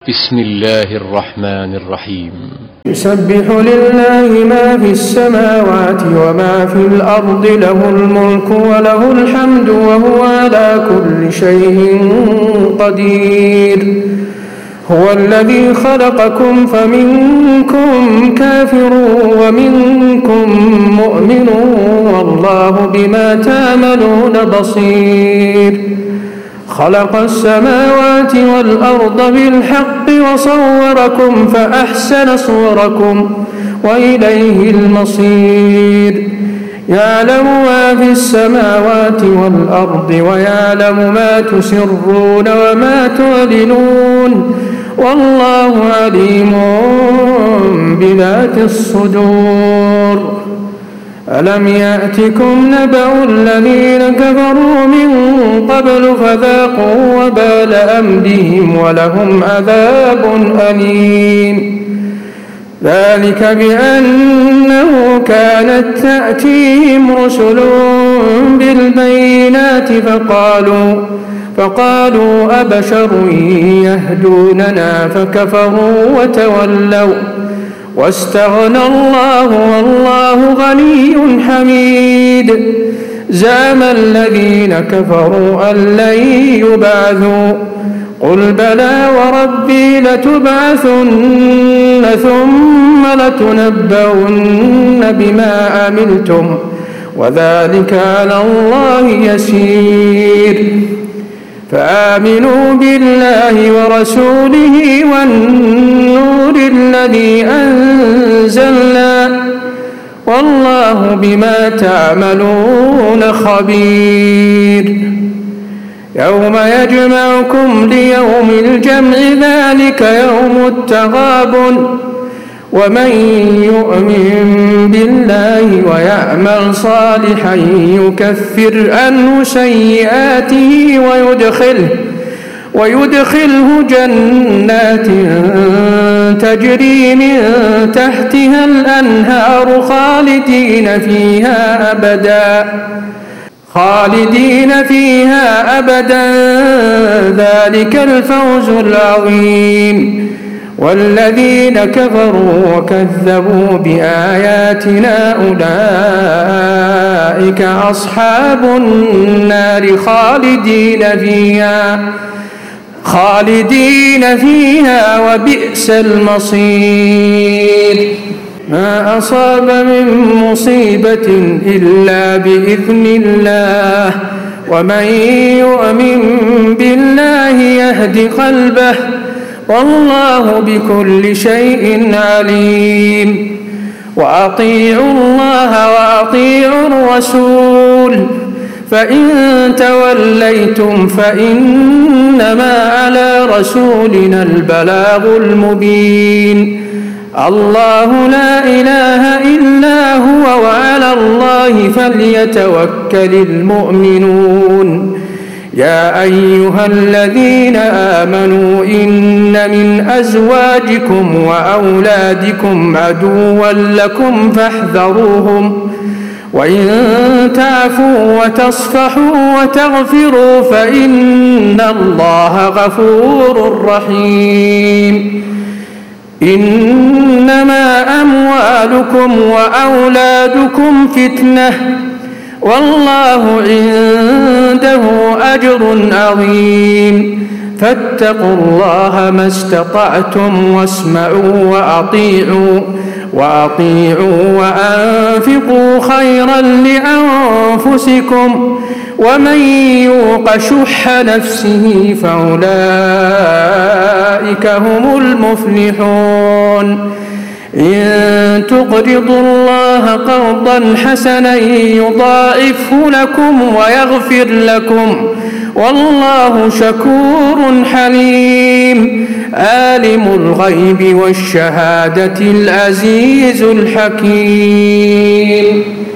بسم الله الرحمن الرحيم. يسبح لله ما في السماوات وما في الأرض، له الملك وله الحمد وهو على كل شيء قدير. هو الذي خلقكم فمنكم كافر ومنكم مؤمن، والله بما تعملون بصير. خلق السماوات والأرض بالحق وصوركم فأحسن صوركم وإليه المصير. يعلم ما في السماوات والأرض ويعلم ما تسرون وما تعلنون، والله عليم بذات الصدور. ألم يأتكم نبأ الذين كفروا من قبل فذاقوا وبال أمرهم ولهم عذاب أليم. ذلك بأنه كانت تأتيهم رسل بالبينات فقالوا أبشر يهدوننا فكفروا وتولوا واستغنى الله والله غني حميد. زعم الذين كفروا أن لن يبعثوا، قل بلى وربي لتبعثن ثم لتنبؤن بما عملتم وذلك على الله يسير. فآمنوا بالله ورسوله والنور الذي أنزلنا، والله بما تعملون خبير. يوم يجمعكم ليوم الجمع ذلك يوم التغابن، ومن يؤمن بالله ويعمل صالحا يكفر عنه سيئاته ويدخله جنات تجري من تحتها الأنهار خالدين فيها أبدا، ذلك الفوز العظيم. والذين كفروا وكذبوا بآياتنا أولئك أصحاب النار خالدين فيها وبئس المصير. ما أصاب من مصيبة إلا بإذن الله، ومن يؤمن بالله يهد قلبه، والله بكل شيء عليم. وأطيعوا الله وأطيعوا الرسول، فإن توليتم فإنما على رسولنا البلاغ المبين. الله لا إله إلا هو وعلى الله فليتوكل المؤمنون. يا أيها الذين آمنوا إن من أزواجكم وأولادكم عدوا لكم فاحذروهم، وإن تعفوا وتصفحوا وتغفروا فإن الله غفور رحيم. إنما أموالكم وأولادكم فتنة، والله عنده أجر عظيم. فاتقوا الله ما استطعتم واسمعوا وأطيعوا وأنفقوا خيرا لأنفسكم، ومن يوق شح نفسه فأولئك هم المفلحون. إن تقرضوا الله قرضا حسنا يضاعفه لكم ويغفر لكم، والله شكور حليم. عالم الغيب والشهادة العزيز الحكيم.